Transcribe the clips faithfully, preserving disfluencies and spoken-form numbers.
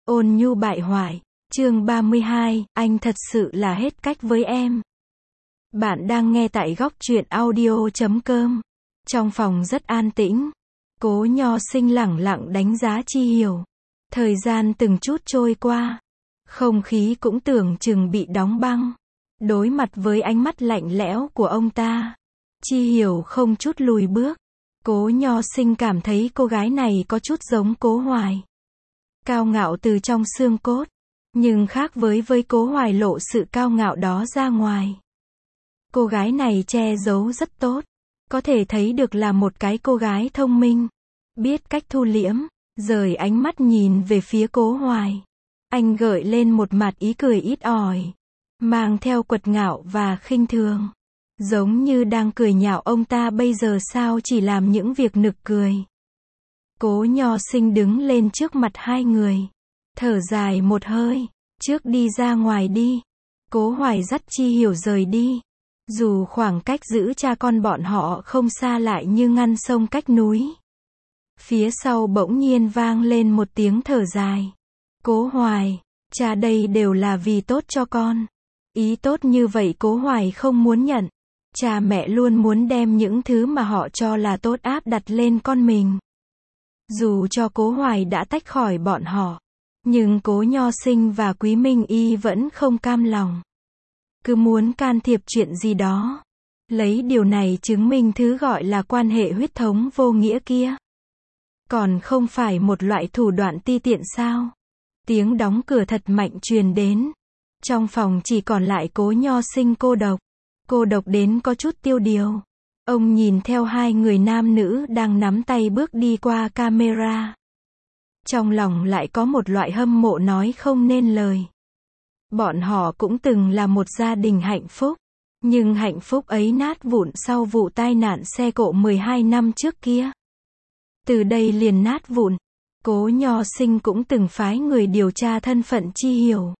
Ôn nhu bại hoại, chương ba mươi hai, anh thật sự là hết cách với em. Bạn đang nghe tại góc truyện audio chấm com. Trong phòng rất an tĩnh. Cố Nho Sinh lẳng lặng đánh giá Chi Hiểu. Thời gian từng chút trôi qua. Không khí cũng tưởng chừng bị đóng băng. Đối mặt với ánh mắt lạnh lẽo của ông ta, Chi Hiểu không chút lùi bước. Cố Nho Sinh cảm thấy cô gái này có chút giống Cố Hoài. Cao ngạo từ trong xương cốt, nhưng khác với với Cố Hoài lộ sự cao ngạo đó ra ngoài. Cô gái này che giấu rất tốt, có thể thấy được là một cái cô gái thông minh, biết cách thu liễm, rời ánh mắt nhìn về phía Cố Hoài. Anh gợi lên một mặt ý cười ít ỏi, mang theo quật ngạo và khinh thường, giống như đang cười nhạo ông ta bây giờ sao chỉ làm những việc nực cười. Cố Nho Sinh đứng lên trước mặt hai người, thở dài một hơi, trước đi ra ngoài đi. Cố Hoài dắt Chi Hiểu rời đi. Dù khoảng cách giữ cha con bọn họ không xa lại như ngăn sông cách núi. Phía sau bỗng nhiên vang lên một tiếng thở dài. Cố Hoài, cha đây đều là vì tốt cho con. Ý tốt như vậy Cố Hoài không muốn nhận. Cha mẹ luôn muốn đem những thứ mà họ cho là tốt áp đặt lên con mình. Dù cho Cố Hoài đã tách khỏi bọn họ, nhưng Cố Nho Sinh và Quý Minh Y vẫn không cam lòng. Cứ muốn can thiệp chuyện gì đó. Lấy điều này chứng minh thứ gọi là quan hệ huyết thống vô nghĩa kia. Còn không phải một loại thủ đoạn ti tiện sao? Tiếng đóng cửa thật mạnh truyền đến. Trong phòng chỉ còn lại Cố Nho Sinh cô độc. Cô độc đến có chút tiêu điều. Ông nhìn theo hai người nam nữ đang nắm tay bước đi qua camera. Trong lòng lại có một loại hâm mộ nói không nên lời. Bọn họ cũng từng là một gia đình hạnh phúc. Nhưng hạnh phúc ấy nát vụn sau vụ tai nạn xe cộ mười hai năm trước kia. Từ đây liền nát vụn. Cố Nho Sinh cũng từng phái người điều tra thân phận Chi Hiểu.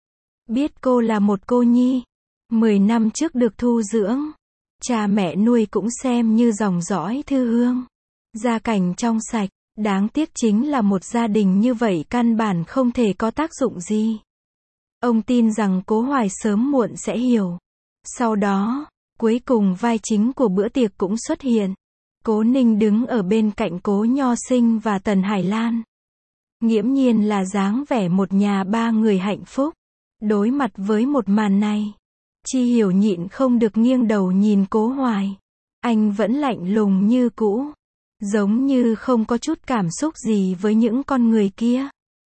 Biết cô là một cô nhi. mười năm trước được thu dưỡng. Cha mẹ nuôi cũng xem như dòng dõi thư hương. Gia cảnh trong sạch. Đáng tiếc chính là một gia đình như vậy căn bản không thể có tác dụng gì. Ông tin rằng Cố Hoài sớm muộn sẽ hiểu. Sau đó, cuối cùng vai chính của bữa tiệc cũng xuất hiện. Cố Ninh đứng ở bên cạnh Cố Nho Sinh và Tần Hải Lan. Nghiễm nhiên là dáng vẻ một nhà ba người hạnh phúc. Đối mặt với một màn này, Chi Hiểu nhịn không được nghiêng đầu nhìn Cố Hoài. Anh vẫn lạnh lùng như cũ. Giống như không có chút cảm xúc gì với những con người kia.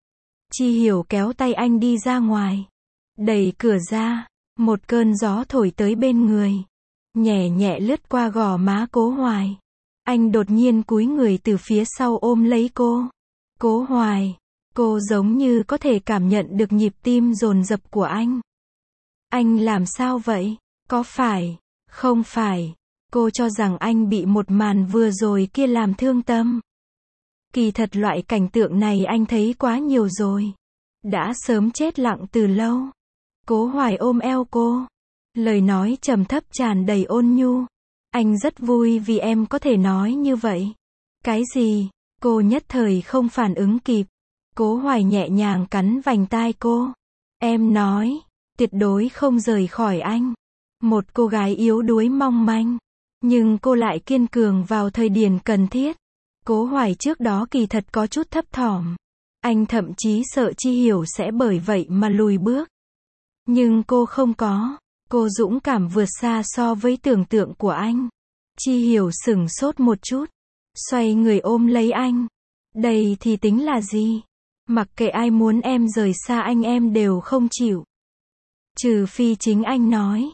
Chi Hiểu kéo tay anh đi ra ngoài. Đẩy cửa ra. Một cơn gió thổi tới bên người. Nhẹ nhẹ lướt qua gò má Cố Hoài. Anh đột nhiên cúi người từ phía sau ôm lấy cô. Cố Hoài. Cô giống như có thể cảm nhận được nhịp tim dồn dập của anh. Anh làm sao vậy? Có phải? Không phải. Cô cho rằng anh bị một màn vừa rồi kia làm thương tâm. Kỳ thật loại cảnh tượng này anh thấy quá nhiều rồi. Đã sớm chết lặng từ lâu. Cố Hoài ôm eo cô. Lời nói trầm thấp tràn đầy ôn nhu. Anh rất vui vì em có thể nói như vậy. Cái gì? Cô nhất thời không phản ứng kịp. Cố Hoài nhẹ nhàng cắn vành tai cô. Em nói, tuyệt đối không rời khỏi anh. Một cô gái yếu đuối mong manh. Nhưng cô lại kiên cường vào thời điểm cần thiết. Cố Hoài trước đó kỳ thật có chút thấp thỏm. Anh thậm chí sợ Chi Hiểu sẽ bởi vậy mà lùi bước. Nhưng cô không có. Cô dũng cảm vượt xa so với tưởng tượng của anh. Chi Hiểu sửng sốt một chút. Xoay người ôm lấy anh. Đây thì tính là gì? Mặc kệ ai muốn em rời xa anh em đều không chịu. Trừ phi chính anh nói.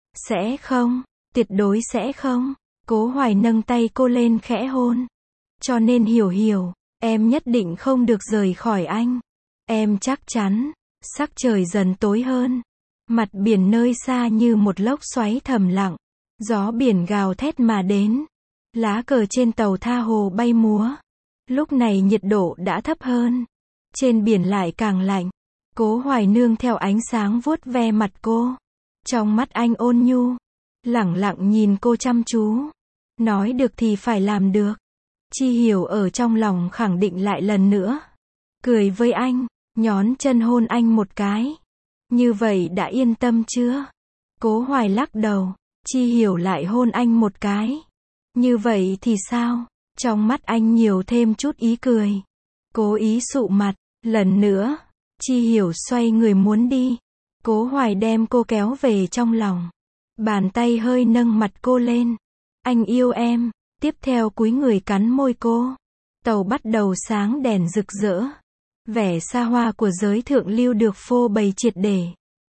Sẽ không. Tuyệt đối sẽ không. Cố Hoài nâng tay cô lên khẽ hôn. Cho nên Hiểu Hiểu, em nhất định không được rời khỏi anh. Em chắc chắn. Sắc trời dần tối hơn. Mặt biển nơi xa như một lốc xoáy thầm lặng. Gió biển gào thét mà đến. Lá cờ trên tàu tha hồ bay múa. Lúc này nhiệt độ đã thấp hơn. Trên biển lại càng lạnh. Cố Hoài nương theo ánh sáng vuốt ve mặt cô. Trong mắt anh ôn nhu. Lẳng lặng nhìn cô chăm chú. Nói được thì phải làm được. Chi Hiểu ở trong lòng khẳng định lại lần nữa. Cười với anh. nhón chân hôn anh một cái. Như vậy đã yên tâm chưa? Cố Hoài lắc đầu. Chi Hiểu lại hôn anh một cái. Như vậy thì sao? Trong mắt anh nhiều thêm chút ý cười. Cố ý sụ mặt. Lần nữa. Chi Hiểu xoay người muốn đi. Cố Hoài đem cô kéo về trong lòng. Bàn tay hơi nâng mặt cô lên. Anh yêu em. Tiếp theo cúi người cắn môi cô. Tàu bắt đầu sáng đèn rực rỡ. Vẻ xa hoa của giới thượng lưu được phô bày triệt để.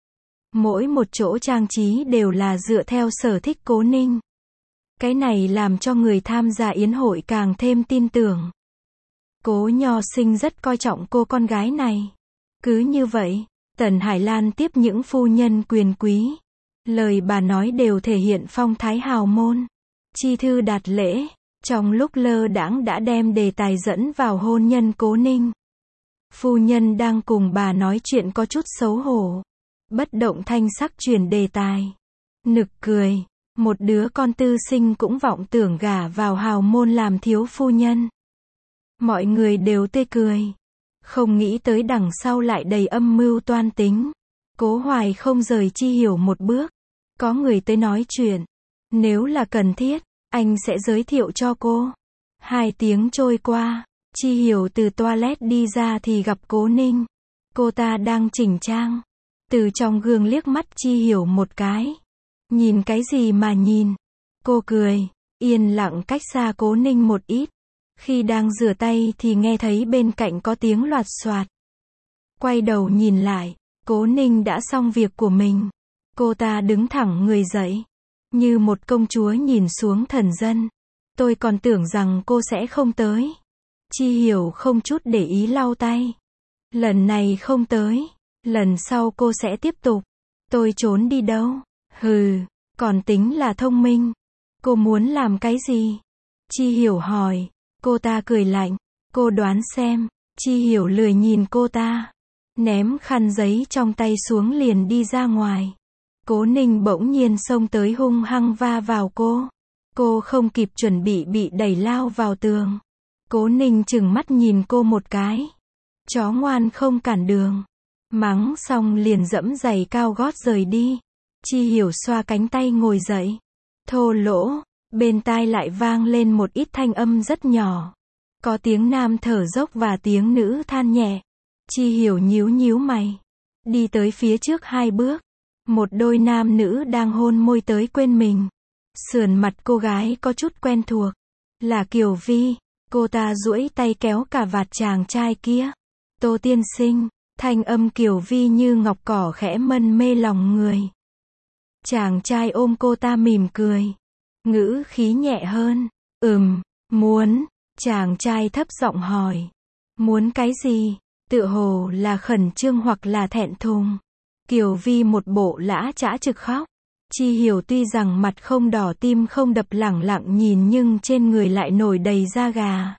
Mỗi một chỗ trang trí đều là dựa theo sở thích Cố Ninh. Cái này làm cho người tham gia yến hội càng thêm tin tưởng. Cố Nho Sinh rất coi trọng cô con gái này. Cứ như vậy, Tần Hải Lan tiếp những phu nhân quyền quý. Lời bà nói đều thể hiện phong thái hào môn. Chi thư đạt lễ, trong lúc lơ đãng đã đem đề tài dẫn vào hôn nhân Cố Ninh. Phu nhân đang cùng bà nói chuyện có chút xấu hổ. Bất động thanh sắc chuyển đề tài. Nực cười, một đứa con tư sinh cũng vọng tưởng gả vào hào môn làm thiếu phu nhân. Mọi người đều tươi cười. Không nghĩ tới đằng sau lại đầy âm mưu toan tính. Cố Hoài không rời Chi Hiểu một bước. Có người tới nói chuyện. Nếu là cần thiết, anh sẽ giới thiệu cho cô. Hai tiếng trôi qua, Chi Hiểu từ toilet đi ra thì gặp Cố Ninh. Cô ta đang chỉnh trang. Từ trong gương liếc mắt Chi Hiểu một cái. Nhìn cái gì mà nhìn? Cô cười, yên lặng cách xa Cố Ninh một ít. Khi đang rửa tay thì nghe thấy bên cạnh có tiếng loạt soạt. Quay đầu nhìn lại, Cố Ninh đã xong việc của mình. Cô ta đứng thẳng người dậy. Như một công chúa nhìn xuống thần dân. Tôi còn tưởng rằng cô sẽ không tới. Chi Hiểu không chút để ý lau tay. Lần này không tới. Lần sau cô sẽ tiếp tục. Tôi trốn đi đâu? Hừ, còn tính là thông minh. Cô muốn làm cái gì? Chi Hiểu hỏi. Cô ta cười lạnh. Cô đoán xem. Chi Hiểu lười nhìn cô ta. Ném khăn giấy trong tay xuống liền đi ra ngoài. Cố Ninh bỗng nhiên xông tới hung hăng va vào cô. Cô không kịp chuẩn bị bị đẩy lao vào tường. Cố Ninh trừng mắt nhìn cô một cái. Chó ngoan không cản đường. Mắng xong liền dẫm giày cao gót rời đi. Chi Hiểu xoa cánh tay ngồi dậy. Thô lỗ, bên tai lại vang lên một ít thanh âm rất nhỏ. Có tiếng nam thở dốc và tiếng nữ than nhẹ. Chi Hiểu nhíu nhíu mày. Đi tới phía trước hai bước. Một đôi nam nữ đang hôn môi tới quên mình. Sườn mặt cô gái có chút quen thuộc. Là Kiều Vi. Cô ta duỗi tay kéo cả vạt chàng trai kia. Tô tiên sinh. Thanh âm Kiều Vi như ngọc cỏ khẽ mân mê lòng người. Chàng trai ôm cô ta mỉm cười. Ngữ khí nhẹ hơn. Ừm, muốn. Chàng trai thấp giọng hỏi. Muốn cái gì? Tựa hồ là khẩn trương hoặc là thẹn thùng. Kiều Vi một bộ lã chã trực khóc. Chi Hiểu tuy rằng mặt không đỏ tim không đập lẳng lặng nhìn nhưng trên người lại nổi đầy da gà.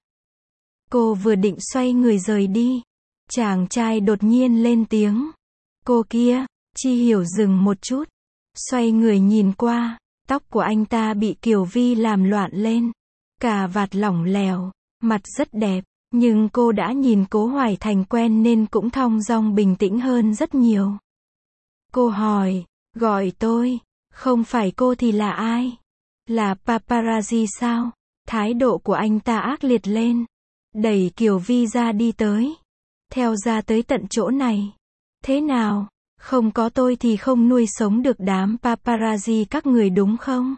Cô vừa định xoay người rời đi. Chàng trai đột nhiên lên tiếng. Cô kia. Chi Hiểu dừng một chút. Xoay người nhìn qua. Tóc của anh ta bị Kiều Vi làm loạn lên. Cà vạt lỏng lẻo. Mặt rất đẹp. Nhưng cô đã nhìn Cố Hoài Thành quen nên cũng thong dong bình tĩnh hơn rất nhiều. Cô hỏi. Gọi tôi. Không phải cô thì là ai? Là paparazzi sao? Thái độ của anh ta ác liệt lên. Đẩy Kiều Vi ra đi tới. Theo ra tới tận chỗ này. Thế nào? Không có tôi thì không nuôi sống được đám paparazzi các người đúng không?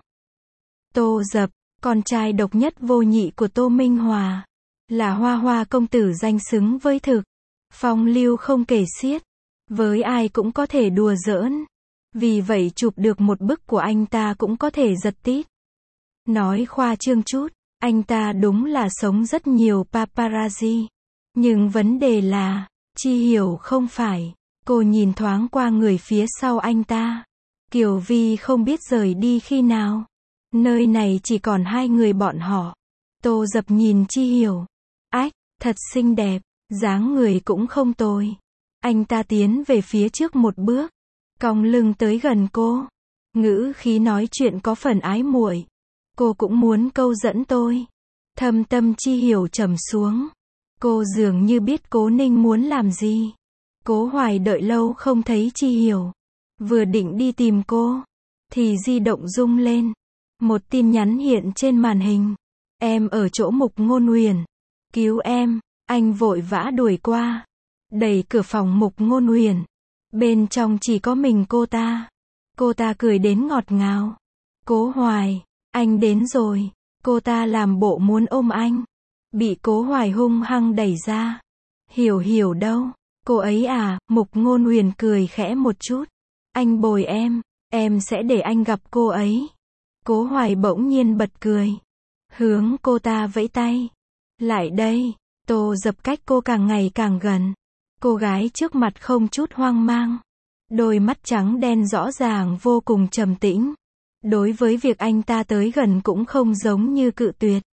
Tô Dập, con trai độc nhất vô nhị của Tô Minh Hòa. Là hoa hoa công tử danh xứng với thực. Phong lưu không kể xiết. Với ai cũng có thể đùa giỡn. Vì vậy chụp được một bức của anh ta cũng có thể giật tít. Nói khoa trương chút, anh ta đúng là sống rất nhiều paparazzi. Nhưng vấn đề là, Chi Hiểu không phải. Cô nhìn thoáng qua người phía sau anh ta. Kiều Vi không biết rời đi khi nào. Nơi này chỉ còn hai người bọn họ. Tô Dập nhìn Chi Hiểu. Ách, thật xinh đẹp, dáng người cũng không tồi. Anh ta tiến về phía trước một bước. Cong lưng tới gần cô. Ngữ khí nói chuyện có phần ái muội. Cô cũng muốn câu dẫn tôi. Thâm tâm Chi Hiểu trầm xuống. Cô dường như biết Cố Ninh muốn làm gì. Cố Hoài đợi lâu không thấy Chi Hiểu. Vừa định đi tìm cô, thì di động rung lên. Một tin nhắn hiện trên màn hình. Em ở chỗ Mục Ngôn Huyền. Cứu em. Anh vội vã đuổi qua. Đẩy cửa phòng Mục Ngôn Huyền. Bên trong chỉ có mình cô ta. Cô ta cười đến ngọt ngào. Cố Hoài, anh đến rồi. Cô ta làm bộ muốn ôm anh. Bị Cố Hoài hung hăng đẩy ra. Hiểu Hiểu đâu? Cô ấy à? Mục Ngôn Huyền cười khẽ một chút. Anh bồi em, em sẽ để anh gặp cô ấy. Cố Hoài bỗng nhiên bật cười. Hướng cô ta vẫy tay. Lại đây. Tô Dập cách cô càng ngày càng gần. Cô gái trước mặt không chút hoang mang. Đôi mắt trắng đen rõ ràng vô cùng trầm tĩnh. Đối với việc anh ta tới gần cũng không giống như cự tuyệt.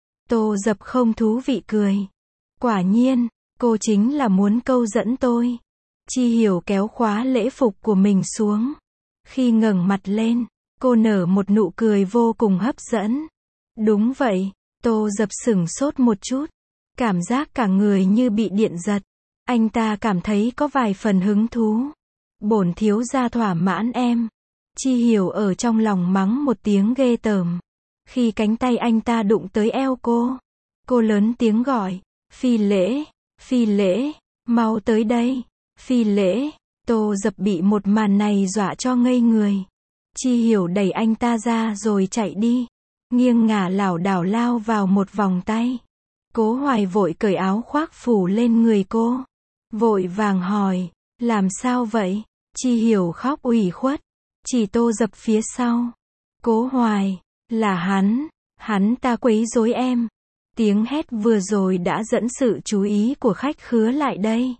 Tô Dập không thú vị cười. Quả nhiên, cô chính là muốn câu dẫn tôi. Chi Hiểu kéo khóa lễ phục của mình xuống. Khi ngẩng mặt lên, cô nở một nụ cười vô cùng hấp dẫn. Đúng vậy, Tô Dập sửng sốt một chút. Cảm giác cả người như bị điện giật. Anh ta cảm thấy có vài phần hứng thú. Bổn thiếu gia thỏa mãn em. Chi Hiểu ở trong lòng mắng một tiếng ghê tởm. Khi cánh tay anh ta đụng tới eo cô, cô lớn tiếng gọi. Phi Lễ, Phi Lễ, mau tới đây. Phi Lễ. Tô Dập bị một màn này dọa cho ngây người. Chi Hiểu đẩy anh ta ra rồi chạy đi. Nghiêng ngả lảo đảo lao vào một vòng tay. Cố Hoài vội cởi áo khoác phủ lên người cô. Vội vàng hỏi. Làm sao vậy? Chi Hiểu khóc ủy khuất. Chỉ Tô Dập phía sau. Cố Hoài. Là hắn. Hắn ta quấy rối em. Tiếng hét vừa rồi đã dẫn sự chú ý của khách khứa lại đây.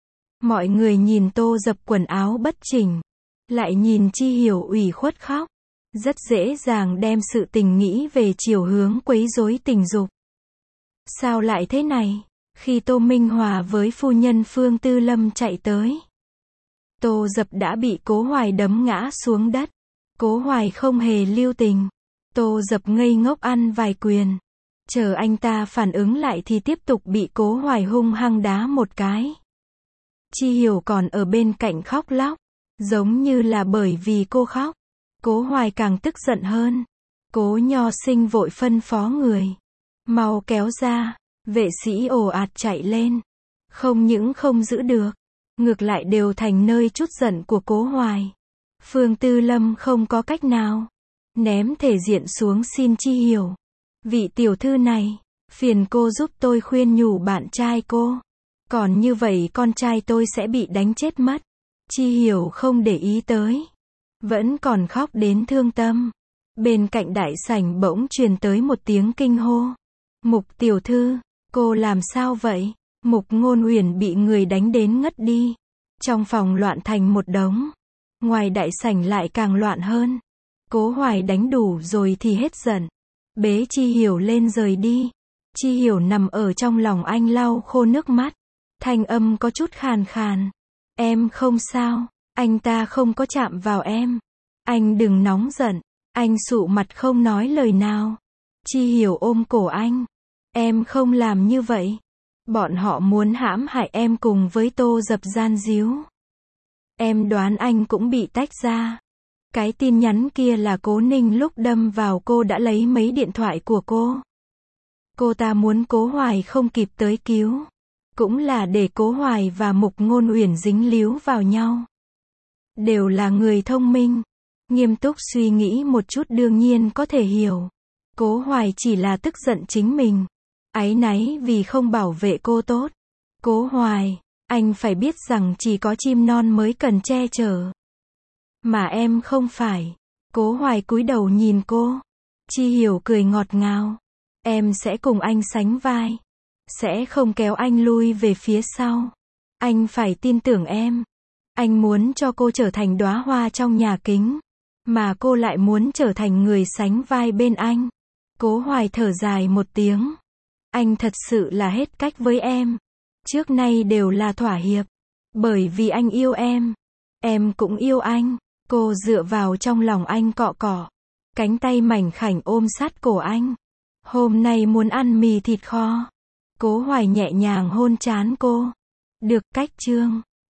Mọi người nhìn Tô Dập quần áo bất chỉnh. Lại nhìn Chi Hiểu ủy khuất khóc. Rất dễ dàng đem sự tình nghĩ về chiều hướng quấy rối tình dục. Sao lại thế này? Khi Tô Minh Hòa với phu nhân Phương Tư Lâm chạy tới, Tô Dập đã bị Cố Hoài đấm ngã xuống đất. Cố Hoài không hề lưu tình. Tô Dập ngây ngốc ăn vài quyền. Chờ anh ta phản ứng lại thì tiếp tục bị Cố Hoài hung hăng đá một cái. Chi Hiểu còn ở bên cạnh khóc lóc. Giống như là bởi vì cô khóc. Cố Hoài càng tức giận hơn. Cố Nho Sinh vội phân phó người. Mau kéo ra. Vệ sĩ ồ ạt chạy lên. Không những không giữ được. Ngược lại đều thành nơi trút giận của Cố Hoài. Phương Tư Lâm không có cách nào. Ném thể diện xuống xin Chi Hiểu. Vị tiểu thư này. Phiền cô giúp tôi khuyên nhủ bạn trai cô. Còn như vậy con trai tôi sẽ bị đánh chết mất. Chi Hiểu không để ý tới. Vẫn còn khóc đến thương tâm. Bên cạnh đại sảnh bỗng truyền tới một tiếng kinh hô. Mục tiểu thư, cô làm sao vậy? Mục Ngôn Huyền bị người đánh đến ngất đi. Trong phòng loạn thành một đống. Ngoài đại sảnh lại càng loạn hơn. Cố Hoài đánh đủ rồi thì hết giận. Bế Chi Hiểu lên rời đi. Chi Hiểu nằm ở trong lòng anh lau khô nước mắt. Thanh âm có chút khàn khàn. Em không sao. Anh ta không có chạm vào em. Anh đừng nóng giận. Anh sụ mặt không nói lời nào. Chi Hiểu ôm cổ anh. Em không làm như vậy. Bọn họ muốn hãm hại em cùng với Tô Dập gian díu. Em đoán anh cũng bị tách ra. Cái tin nhắn kia là Cố Ninh lúc đâm vào cô đã lấy mấy điện thoại của cô. Cô ta muốn Cố Hoài không kịp tới cứu. Cũng là để Cố Hoài và Mục Ngôn Uyển dính líu vào nhau. Đều là người thông minh. Nghiêm túc suy nghĩ một chút đương nhiên có thể hiểu. Cố Hoài chỉ là tức giận chính mình. Áy náy vì không bảo vệ cô tốt. Cố Hoài, anh phải biết rằng chỉ có chim non mới cần che chở. Mà em không phải. Cố Hoài cúi đầu nhìn cô. Chi Hiểu cười ngọt ngào. Em sẽ cùng anh sánh vai. Sẽ không kéo anh lui về phía sau. Anh phải tin tưởng em. Anh muốn cho cô trở thành đóa hoa trong nhà kính. Mà cô lại muốn trở thành người sánh vai bên anh. Cố Hoài thở dài một tiếng. Anh thật sự là hết cách với em. Trước nay đều là thỏa hiệp. Bởi vì anh yêu em. Em cũng yêu anh. Cô dựa vào trong lòng anh cọ cọ. Cánh tay mảnh khảnh ôm sát cổ anh. Hôm nay muốn ăn mì thịt kho. Cố Hoài nhẹ nhàng hôn trán cô. Được cách chương.